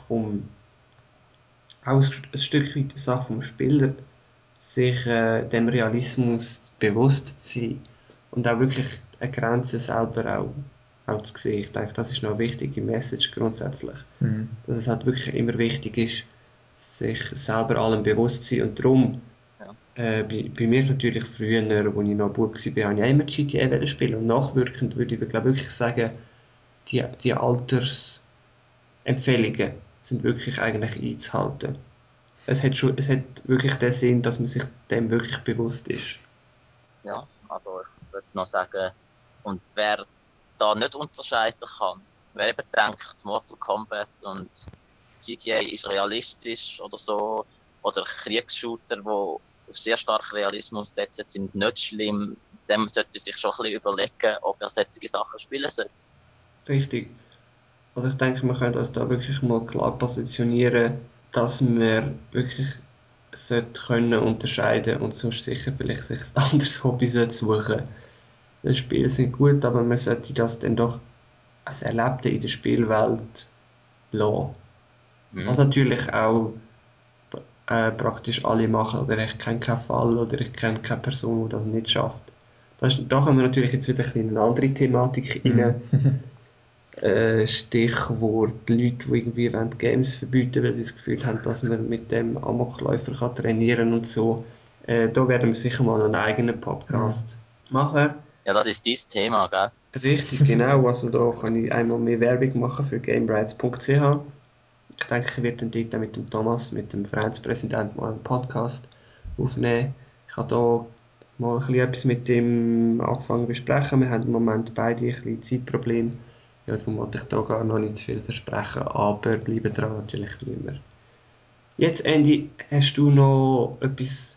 auch ein Stück weit eine Sache vom Spieler, sich dem Realismus bewusst zu sein und auch wirklich eine Grenze selber auch zu sehen. Ich denke, das ist noch eine wichtige Message grundsätzlich. Mhm. Dass es halt wirklich immer wichtig ist, sich selber allem bewusst zu sein. Und darum, Ja. bei mir natürlich früher, als ich noch Bub war, habe ich auch immer GTA spielen. Und nachwirkend würde ich glaube wirklich sagen, die Altersempfehlungen sind wirklich eigentlich einzuhalten. Es hat wirklich den Sinn, dass man sich dem wirklich bewusst ist. Ja, also ich würde noch sagen, und wer da nicht unterscheiden kann, wer eben denkt, Mortal Kombat und GTA ist realistisch oder so, oder Kriegsshooter, wo auf sehr stark Realismus setzen, sind nicht schlimm, dem sollte sich schon ein bisschen überlegen, ob er solche Sachen spielen sollte. Richtig. Also ich denke, man könnte uns da wirklich mal klar positionieren, dass man wirklich sollte können unterscheiden und sonst sicher vielleicht sich ein anderes Hobby sollte suchen. Die Spiele sind gut, aber man sollte das dann doch als Erlebte in der Spielwelt lassen. Mhm. Was natürlich auch praktisch alle machen, oder ich kenne keinen Fall oder ich kenne keine Person, die das nicht schafft. Da kommen wir natürlich jetzt wieder ein bisschen in eine andere Thematik rein. Mhm. Stichwort Leute, die irgendwie wollen Games verbieten, weil sie das Gefühl haben, dass man mit dem Amokläufer kann trainieren und so. Da werden wir sicher mal einen eigenen Mhm. Podcast machen. Ja, das ist dein Thema, gell? Richtig, genau. Also da kann ich einmal mehr Werbung machen für gamerights.ch. Ich denke, ich werde dann dort mit dem Thomas, mit dem Vereinspräsidenten, mal einen Podcast aufnehmen. Ich habe da mal ein bisschen etwas mit ihm angefangen zu besprechen. Wir haben im Moment beide ein bisschen Zeitprobleme. Ja, darum wollte ich da gar noch nicht zu viel versprechen, aber bleiben dran natürlich wie immer. Jetzt, Andy, hast du noch etwas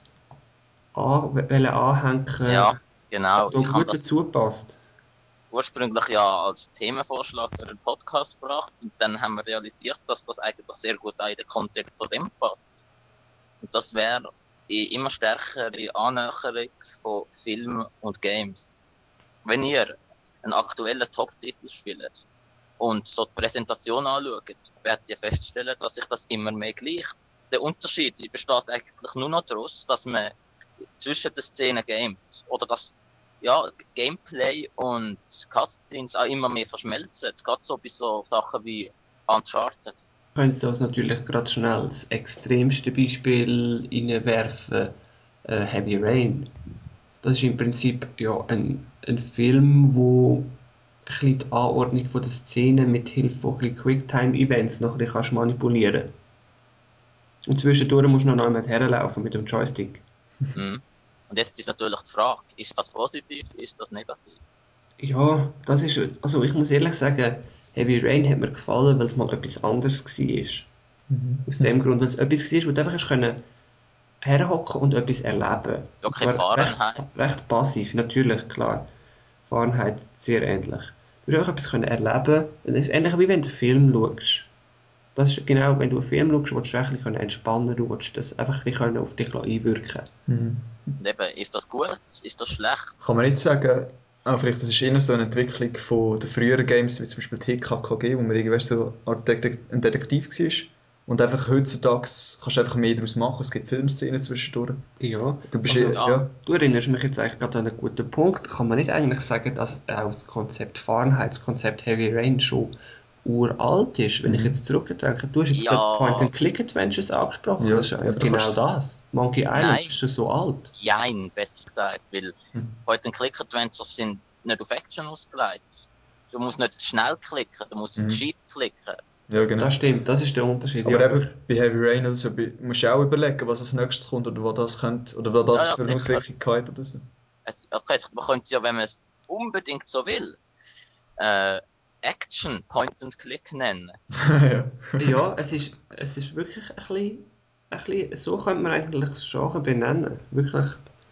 anhängen, Ja, genau. da Ich habe gut das dazu passt? ursprünglich ja als Themenvorschlag für einen Podcast gebracht und dann haben wir realisiert, dass das eigentlich sehr gut auch in den Kontext von dem passt. Und das wäre die immer stärkere Annäherung von Film und Games. Wenn ihr einen aktuellen Top-Titel spielt und so die Präsentation anschaut, werdet ihr feststellen, dass sich das immer mehr gleicht. Der Unterschied besteht eigentlich nur noch daraus, dass man zwischen den Szenen gamet oder dass ja, Gameplay und Cutscenes auch immer mehr verschmelzen. Gerade so bei so Sachen wie Uncharted. Können Sie uns natürlich gerade schnell das extremste Beispiel reinwerfen, Heavy Rain. Das ist im Prinzip ja ein Film, wo ein bisschen die Anordnung der Szenen mit Hilfe von ein bisschen Quicktime-Events noch ein bisschen kannst manipulieren. Und zwischendurch musst du noch einmal herlaufen mit dem Joystick. Mhm. Und jetzt ist natürlich die Frage, ist das positiv, ist das negativ? Ja, das ist, also ich muss ehrlich sagen, Heavy Rain hat mir gefallen, weil es mal etwas anderes war. Aus dem Mhm. Grund, weil es etwas war, wo du einfach hast können herhocken und etwas erleben. Und Okay, zwar Fahrenheit. recht passiv, natürlich, klar. Fahrenheit sehr ähnlich. Du wirst einfach etwas können erleben. Es ist ähnlich wie wenn du einen Film schaust. Das ist genau, wenn du einen Film schaust, willst du dich ein bisschen entspannen, du willst das einfach ein bisschen auf dich einwirken. Mhm. Und eben, ist das gut? Ist das schlecht? Kann man nicht sagen, vielleicht das ist eher so eine Entwicklung von den früheren Games, wie zum Beispiel TKKG, wo man irgendwie so ein Detektiv war. Und einfach heutzutage kannst du einfach mehr daraus machen. Es gibt Filmszenen zwischendurch. Ja, Du bist also ja. du erinnerst mich jetzt eigentlich gerade an einen guten Punkt. Kann man nicht eigentlich sagen, dass auch das Konzept Fahrenheit, das Konzept Heavy Rain schon uralt ist? Wenn ich Mhm. jetzt zurückdenke, du hast jetzt gerade Ja, Point-and-Click-Adventures angesprochen, Ja, das ist aber eigentlich du genau kannst. das. Monkey Island nein, ist schon so alt. jein, besser gesagt, weil Hm. Point-and-Click-Adventures sind nicht auf Action ausgelegt. Du musst nicht schnell klicken, du musst Mhm. gescheit klicken. Ja, genau. Das stimmt, das ist der Unterschied. Aber Ja, eben bei Heavy Rain oder so musst du auch überlegen, was als nächstes kommt oder was das könnte, oder was Ja, das ja, für eine sicher. Auswirkung hat oder so. Okay, man könnte ja, wenn man es unbedingt so will, äh, Action Point-and-Click nennen. Ja. ja, es ist wirklich ein bisschen, so könnte man eigentlich das Genre benennen. Wirklich,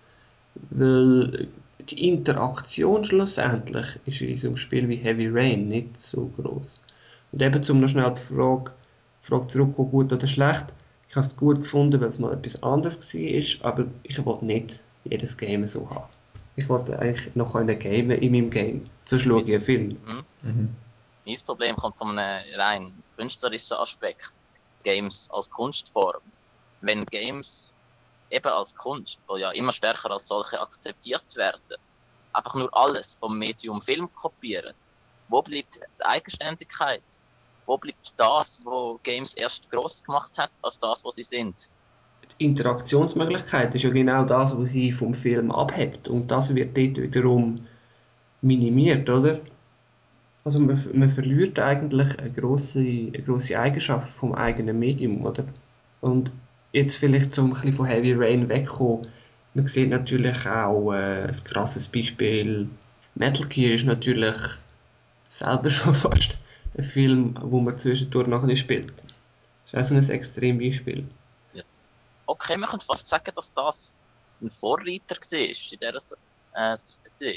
weil die Interaktion schlussendlich ist in so einem Spiel wie Heavy Rain nicht so groß. Und eben zum noch schnell die Frage zurückkommen, gut oder schlecht. Ich habe es gut gefunden, weil es mal etwas anderes war, aber ich wollte nicht jedes Game so haben. Ich wollte eigentlich noch gamen in meinem Game. So schaue ich einen Film. Mhm. Mhm. Mein Problem kommt von einem rein künstlerischen Aspekt. Games als Kunstform. Wenn Games eben als Kunst, wo ja immer stärker als solche akzeptiert werden, einfach nur alles vom Medium Film kopieren, wo bleibt die Eigenständigkeit? Wo bleibt das, wo Games erst groß gemacht hat, als das, was sie sind? Die Interaktionsmöglichkeit ist ja genau das, was sie vom Film abhebt. Und das wird dort wiederum minimiert, oder? Also man verliert eigentlich eine grosse Eigenschaft vom eigenen Medium, oder? Und jetzt vielleicht zum ein bisschen von Heavy Rain wegkommen. Man sieht natürlich auch ein krasses Beispiel. Metal Gear ist natürlich selber schon fast ein Film, wo man zwischendurch noch nicht spielt. Das ist auch so ein Extrembeispiel. Ja. Okay, man könnte fast sagen, dass das ein Vorreiter war in dieser Beziehung.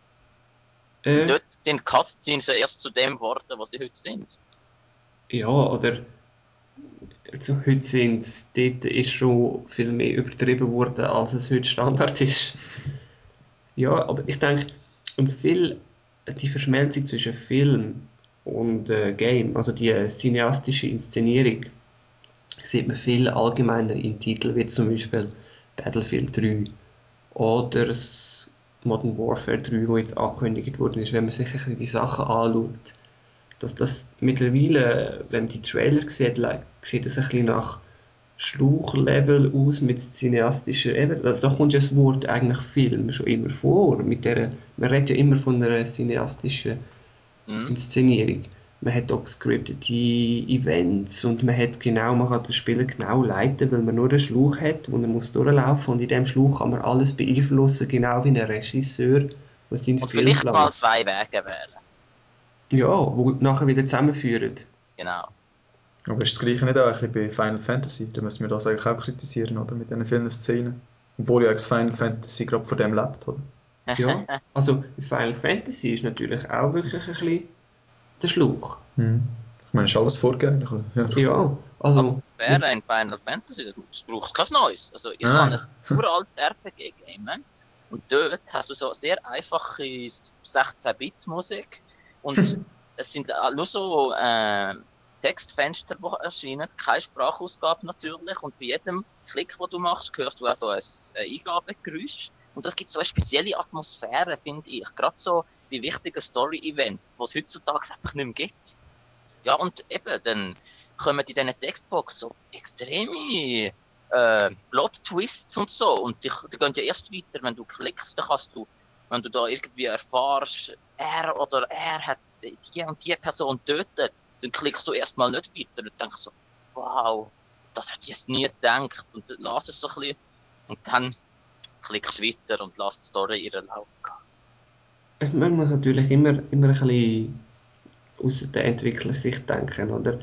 Und Äh, dort sind Cutscenes ja erst zu dem geworden, was sie heute sind. ja, oder also heute dort ist schon viel mehr übertrieben worden, als es heute Standard ist. Ja, aber ich denke, und die Verschmelzung zwischen Film und Game, also die cineastische Inszenierung, sieht man viel allgemeiner in Titeln wie zum Beispiel Battlefield 3 oder das Modern Warfare 3, wo jetzt angekündigt worden ist, wenn man sich ein bisschen die Sachen anschaut. Dass das mittlerweile, wenn man die Trailer sieht, sieht es ein bisschen nach Schluchlevel aus mit cineastischer Ebene. Also da kommt ja das Wort eigentlich Film schon immer vor. Man redet ja immer von einer cineastischen Mhm. Inszenierung. Man hat auch gescriptete Events und man kann den Spieler genau leiten, weil man nur einen Schlauch hat, wo er muss durchlaufen und in dem Schlauch kann man alles beeinflussen, genau wie ein Regisseur, der seinen Und Film vielleicht mal plant. 2 Wege wählen. Ja, wo nachher wieder zusammenführen. Genau. Aber ist das Gleiche nicht auch ein bisschen bei Final Fantasy? Da müssen wir das eigentlich auch kritisieren, oder? Mit diesen vielen Szenen. Obwohl ja das Final Fantasy gerade von dem lebt, oder? Ja, also Final Fantasy ist natürlich auch wirklich ein bisschen der Schlauch. Mhm. Ich meine, ist alles vorgängig. Also, ja. Ja, also Atmosphäre in Final Fantasy, das braucht kein neues. Also ich Nein, habe ein nein. uraltes RPG-Game und dort hast du so sehr einfache 16-Bit-Musik und es sind nur so Textfenster, die erscheinen, keine Sprachausgabe natürlich und bei jedem Klick, den du machst, hörst du auch so ein Eingabegeräusch und das gibt so eine spezielle Atmosphäre, finde ich. Gerade so bei wichtigen Story-Events, die es heutzutage einfach nicht mehr gibt. Ja, und eben, dann kommen in diesen Textbox so extreme Plot-Twists und so. Und die gehen ja erst weiter, wenn du klickst, dann kannst du, wenn du da irgendwie erfährst, er hat die und die Person tötet, dann klickst du erstmal nicht weiter und denkst so, wow, das hätte ich jetzt nie gedacht. Und dann lass es so ein bisschen. Und dann klickst du weiter und lass die Story ihren Lauf gehen. man muss natürlich immer ein bisschen aus der Entwicklersicht denken, oder?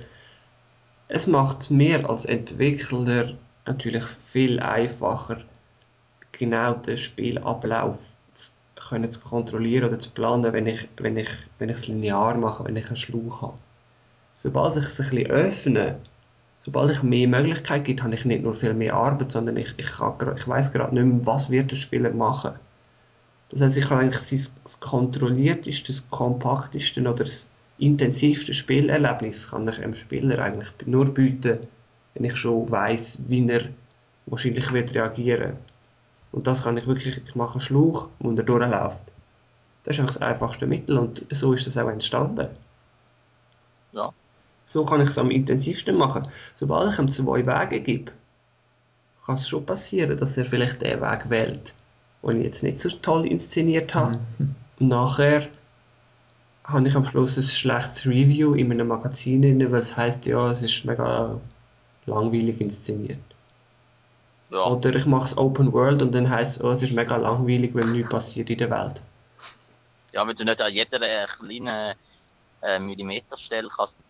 Es macht mir als Entwickler natürlich viel einfacher, genau den Spielablauf können zu kontrollieren oder zu planen, wenn ich es linear mache, wenn ich einen Schlauch habe. Sobald ich es ein bisschen öffne, sobald ich mehr Möglichkeiten gibt, habe ich nicht nur viel mehr Arbeit, sondern ich weiß gerade nicht mehr, was wird der Spieler machen. Das heißt, ich kann eigentlich das kontrollierteste, das kompakteste oder das intensivste Spielerlebnis kann ich einem Spieler eigentlich nur bieten, wenn ich schon weiß, wie er wahrscheinlich wird reagieren. Und das kann ich wirklich, ich mache einen Schlauch und er durchläuft. Das ist eigentlich das einfachste Mittel und so ist das auch entstanden. Ja. So kann ich es am intensivsten machen. Sobald ich ihm 2 Wege gebe, kann es schon passieren, dass er vielleicht den Weg wählt, den ich jetzt nicht so toll inszeniert habe. Und nachher habe ich am Schluss ein schlechtes Review in einem Magazin, weil es heisst, ja, es ist mega langweilig inszeniert. Ja. Oder ich mache es Open World und dann heisst es, oh, es ist mega langweilig, weil nichts passiert in der Welt. Ja, wenn du nicht an jeder kleinen Millimeterstelle kannst,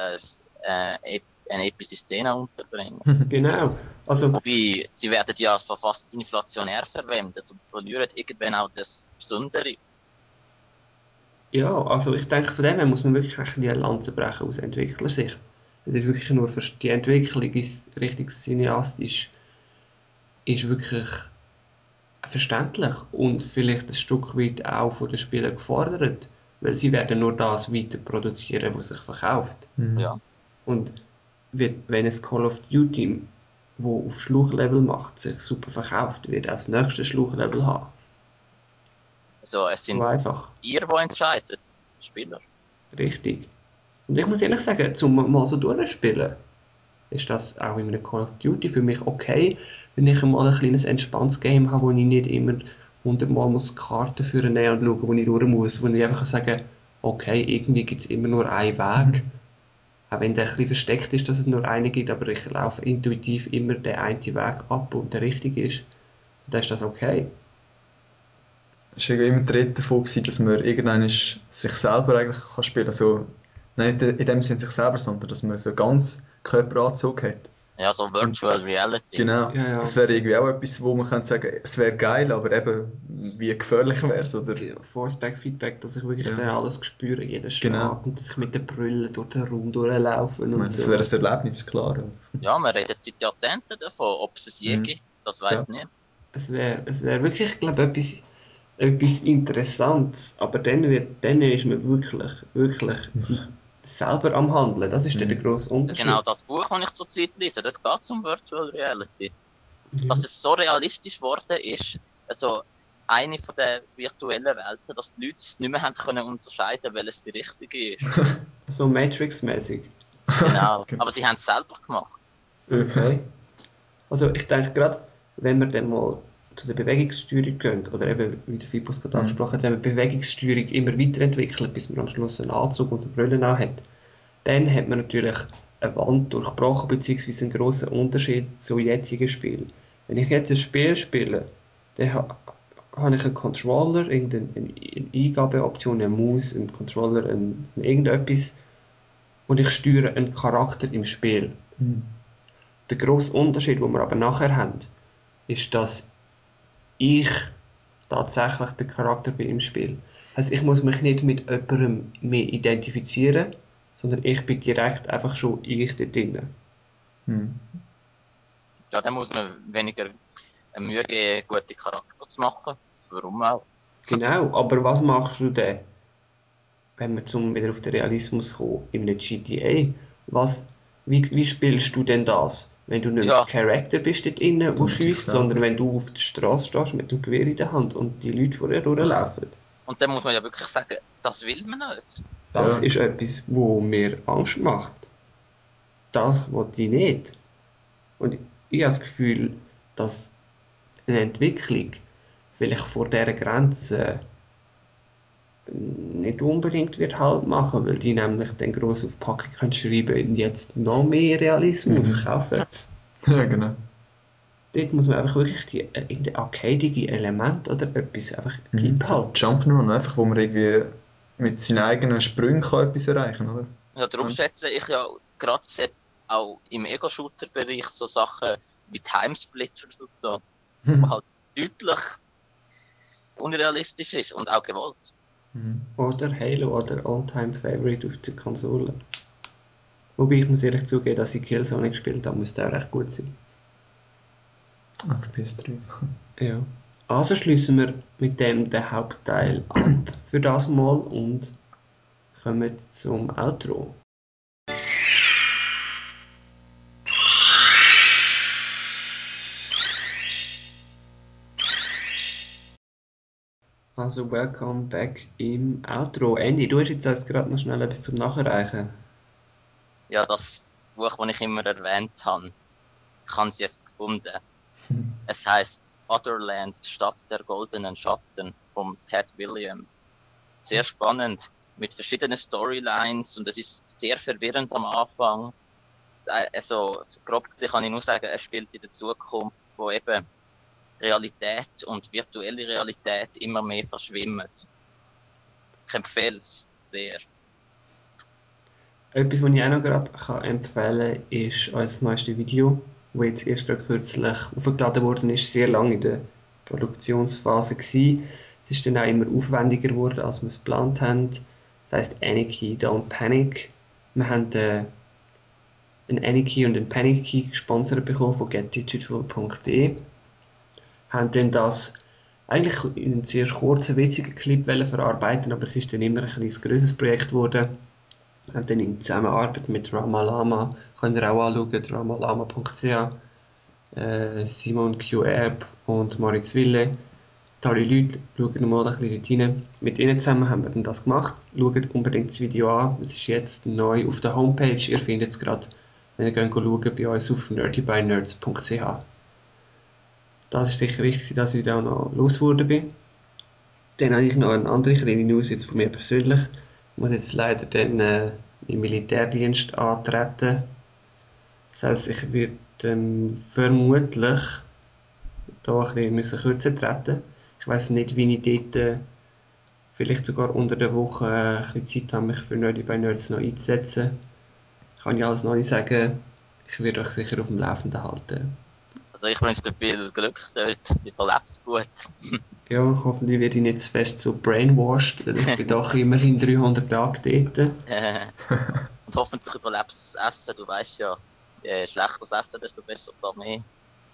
eine epische Szene unterbringen. Genau. Also, Wobei, sie werden ja fast inflationär verwendet und verlieren irgendwann auch das Besondere. ja, also ich denke, von dem her muss man wirklich ein bisschen eine Lanze brechen aus Entwicklersicht. Es ist wirklich nur, die Entwicklung ist richtig cineastisch, ist wirklich verständlich und vielleicht ein Stück weit auch von den Spielern gefordert, weil sie werden nur das weiter produzieren, was sich verkauft. Ja. Und wenn es Call of Duty, wo auf Schluchlevel macht, sich super verkauft, wird auch das nächste Schluchlevel haben. Also, es So sind einfach. ihr, die entscheiden, die Spieler. Richtig. Und ich muss ehrlich sagen, zum mal so durchspielen, ist das auch in einem Call of Duty für mich okay, wenn ich mal ein kleines entspanntes Game habe, wo ich nicht immer 100 Mal muss Karten führen nehmen und schauen, wo ich durch muss, wo ich einfach sagen kann, okay, irgendwie gibt es immer nur einen Weg. Auch wenn der ein bisschen versteckt ist, dass es nur einen gibt, aber ich laufe intuitiv immer den einen Weg ab und der richtig ist. Dann ist das okay. Es war immer die Rede davon, dass man irgendwann sich selber eigentlich kann spielen kann. Also, nicht in dem Sinne sich selber, sondern dass man so einen ganz Körperanzug hat. Ja, so Virtual Reality. Genau, Ja, ja. das wäre irgendwie auch etwas, wo man könnte sagen, es wäre geil, aber eben, wie gefährlich wäre es, oder? Ja, Forceback, Feedback, dass ich wirklich Ja. dann alles spüre, jeden Schlag Genau. und dass ich mit den Brüllen durch den Raum durchlaufe Ich und meine, das so. wäre ein Erlebnis, klar. Ja, man redet seit Jahrzehnten davon, ob es je Mhm. gibt, das weiß Ja. nicht. Es wär wirklich, glaube ich, etwas Interessantes, aber dann ist man wirklich selber am Handeln. Das ist dann der grosse Unterschied. Genau das Buch, das ich zurzeit lese, dort geht es um Virtual Reality. Ja. Dass es so realistisch geworden ist, also eine von der virtuellen Welten, dass die Leute es nicht mehr haben können unterscheiden, welches die richtige ist. So Matrix-mäßig. Genau. Aber sie haben es selber gemacht. Okay. Also ich denke gerade, wenn wir dann mal zu der Bewegungssteuerung gehen, oder eben, wie der Fipus gerade angesprochen hat, wenn man die Bewegungssteuerung immer weiterentwickelt, bis man am Schluss einen Anzug und eine Brille an hat, dann hat man natürlich eine Wand durchbrochen, beziehungsweise einen grossen Unterschied zu jetzigen Spielen. Wenn ich jetzt ein Spiel spiele, dann habe ich einen Controller, irgendeine Eingabeoption, eine Maus, einen Controller, irgendetwas und ich steuere einen Charakter im Spiel. Der grosse Unterschied, den wir aber nachher haben, ist, dass ich tatsächlich der Charakter bin im Spiel. Also ich muss mich nicht mit jemandem mehr identifizieren, sondern ich bin direkt einfach schon ich da drin. Ja, dann muss man weniger Mühe geben, gute Charakter zu machen. Warum auch? Genau, aber was machst du denn, wenn wir wieder auf den Realismus kommen, in einem GTA? Wie spielst du denn das? Wenn du nicht Ja. ein Charakter bist dort drinnen, der Sondern dich schiesst, selber. sondern wenn du auf der Straße stehst mit dem Gewehr in der Hand und die Leute vor dir durchlaufen. Und dann muss man ja wirklich sagen, das will man nicht. Das Ja. ist etwas, wo mir Angst macht. Das wollte ich nicht. Und ich habe das Gefühl, dass eine Entwicklung vielleicht vor dieser Grenze nicht unbedingt wird Halt machen, weil die nämlich dann gross auf die Packung können schreiben, jetzt noch mehr Realismus, kauft's. Ja, genau. Dort muss man einfach wirklich irgendein arcadige Element oder etwas einfach So beibehalten. Jump'n'Run, einfach, wo man irgendwie mit seinen eigenen Sprüngen kann etwas erreichen kann, oder? Ja, darum Ja. schätze ich ja gerade auch im Ego-Shooter-Bereich so Sachen wie Timesplitters und so, wo halt deutlich unrealistisch ist und auch gewollt. Oder Halo oder All-Time Favorite auf der Konsole. Wobei ich muss ehrlich zugeben, dass ich Killzone gespielt habe, müsste auch recht gut sein. Auf PS3. Ja. Also schließen wir mit dem den Hauptteil ab für das Mal und kommen zum Outro. Also welcome back im Outro. Andy, du hast jetzt gerade noch schnell etwas zum Nachreichen. Ja, das Buch, das ich immer erwähnt habe, ich habe es jetzt gefunden. Es heißt Otherland, Stadt der goldenen Schatten von Pat Williams. Sehr spannend, mit verschiedenen Storylines und es ist sehr verwirrend am Anfang. Also, grob gesehen kann ich nur sagen, er spielt in der Zukunft, wo eben Realität und virtuelle Realität immer mehr verschwimmen. Ich empfehle es sehr. Etwas, was ich auch noch gerade empfehlen kann, ist unser neuestes Video, das jetzt erst gerade kürzlich aufgeladen worden ist, sehr lange in der Produktionsphase gewesen. Es ist dann auch immer aufwendiger geworden, als wir es geplant haben. Das heisst Anarchy, Don't Panic. Wir haben einen Anarchy und einen Panic Key gesponsert bekommen von getdigital.de. Haben dann das eigentlich in einen sehr kurzen, witzigen Clip verarbeiten, aber es ist dann immer ein kleines grösseres Projekt geworden. Haben dann in Zusammenarbeit mit Ramalama, könnt ihr auch anschauen, ramalama.ch, Simon Q. Erb und Moritz Wille. Tolle Leute, schauen mal ein bisschen dort rein. Mit ihnen zusammen haben wir dann das gemacht. Schaut unbedingt das Video an. Es ist jetzt neu auf der Homepage. Ihr findet es gerade, wenn ihr schauen bei uns auf nerdybynerds.ch. Das ist sicher wichtig, dass ich da noch losgeworden bin. Dann habe ich noch eine andere kleine News jetzt von mir persönlich. Ich muss jetzt leider dann im Militärdienst antreten. Das heisst, ich werde vermutlich da ein bisschen kürzer treten. Ich weiss nicht, wie ich dort vielleicht sogar unter der Woche ein bisschen Zeit habe, mich für Nerdy by Nerds noch einzusetzen. Kann ich alles noch nicht sagen. Ich werde euch sicher auf dem Laufenden halten. Also ich wünsche dir viel Glück dort, ich verlebe es gut. Ja, hoffentlich werde ich nicht zu fest so brainwashed, weil ich bin doch immerhin 300 Tage dort. Und hoffentlich überlebst du das Essen, du weißt ja, je schlechter das Essen, desto besser die Armee.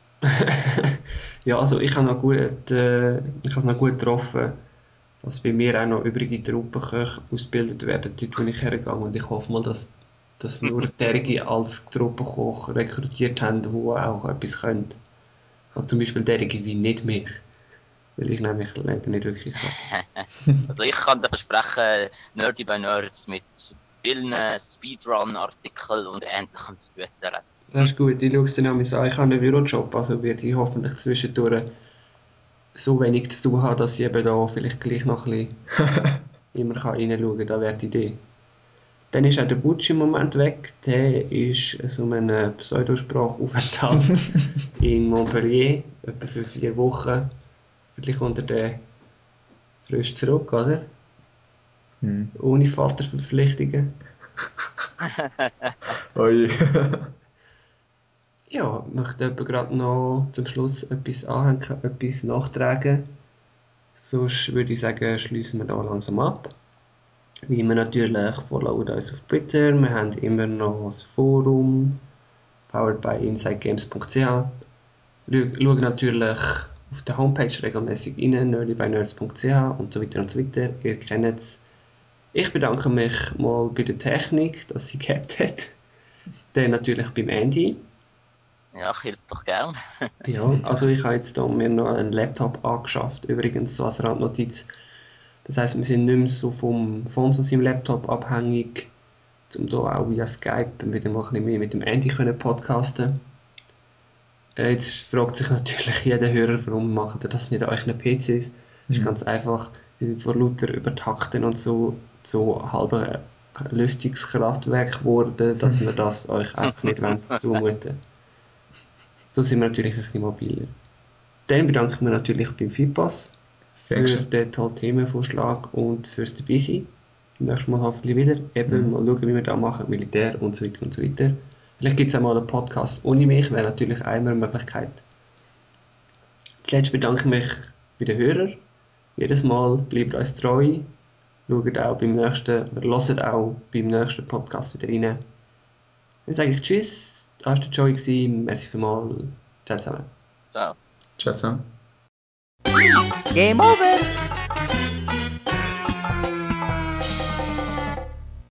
Ja, also ich habe ich habe es noch gut getroffen, dass bei mir auch noch übrige Truppenköche ausgebildet werden, dort wo ich hergehe. Und ich hoffe mal, dass nur derige als Truppenkoch rekrutiert haben, die auch etwas können. Also zum Beispiel derige wie nicht mich. Weil ich nämlich leider nicht wirklich kann. Also ich kann dir versprechen, Nerdy by Nerds mit vielen Speedrun-Artikeln und Ähnlichem zu füttern. Das ist gut, ich schaue es dann an. Ich habe einen Bürojob, also werde ich hoffentlich zwischendurch so wenig zu tun haben, dass ich eben da vielleicht gleich noch ein bisschen immer reinschauen kann. Das wäre die Idee. Dann ist auch der Butch im Moment weg. Der ist so einem Pseudosprachaufenthalt in Montpellier, etwa für 4 Wochen. Vielleicht kommt er dann frisch zurück, oder? Ohne Vaterverpflichtungen. Oi. Ja, möchte jemand gerade noch zum Schluss etwas anhängen, etwas nachtragen? Sonst würde ich sagen, schließen wir da langsam ab. Wie immer natürlich, followt uns auf Twitter. Wir haben immer noch das Forum, powered by insidegames.ch. Schaut natürlich auf der Homepage regelmäßig rein, nerdybynerds.ch und so weiter und so weiter. Ihr kennt es. Ich bedanke mich mal bei der Technik, dass sie gehabt hat. Dann natürlich beim Andy. Ja, ich helfe doch gern. Ja, also ich habe jetzt hier mir noch einen Laptop angeschafft, übrigens so als Randnotiz. Das heisst, wir sind nicht mehr so vom von so seinem Laptop abhängig, um hier auch via Skype wieder mal ein bisschen mehr mit dem Andy können podcasten. Jetzt fragt sich natürlich jeder Hörer, warum macht ihr das nicht an euren PCs? Das ist ganz einfach, die sind vor lauter Übertakten und so halbe Lüftungskraftwerk geworden, dass wir das euch einfach nicht zumuten. So sind wir natürlich ein bisschen mobiler. Dann bedanke ich mich natürlich beim FIPAS für den tollen Themenvorschlag und fürs Dabeisein. Nächstes Mal hoffentlich wieder. Eben mal schauen, wie wir das machen, Militär und so weiter und so weiter. Vielleicht gibt es auch mal einen Podcast ohne mich, wäre natürlich auch immer eine Möglichkeit. Zuletzt bedanke ich mich bei den Hörern. jedes Mal, bleibt uns treu. Schaut auch beim nächsten, oder hört auch beim nächsten Podcast wieder rein. Dann sage ich Tschüss, das war der Joy gewesen. Merci vielmals. Ciao zusammen. Ciao. Ciao zusammen. Game over!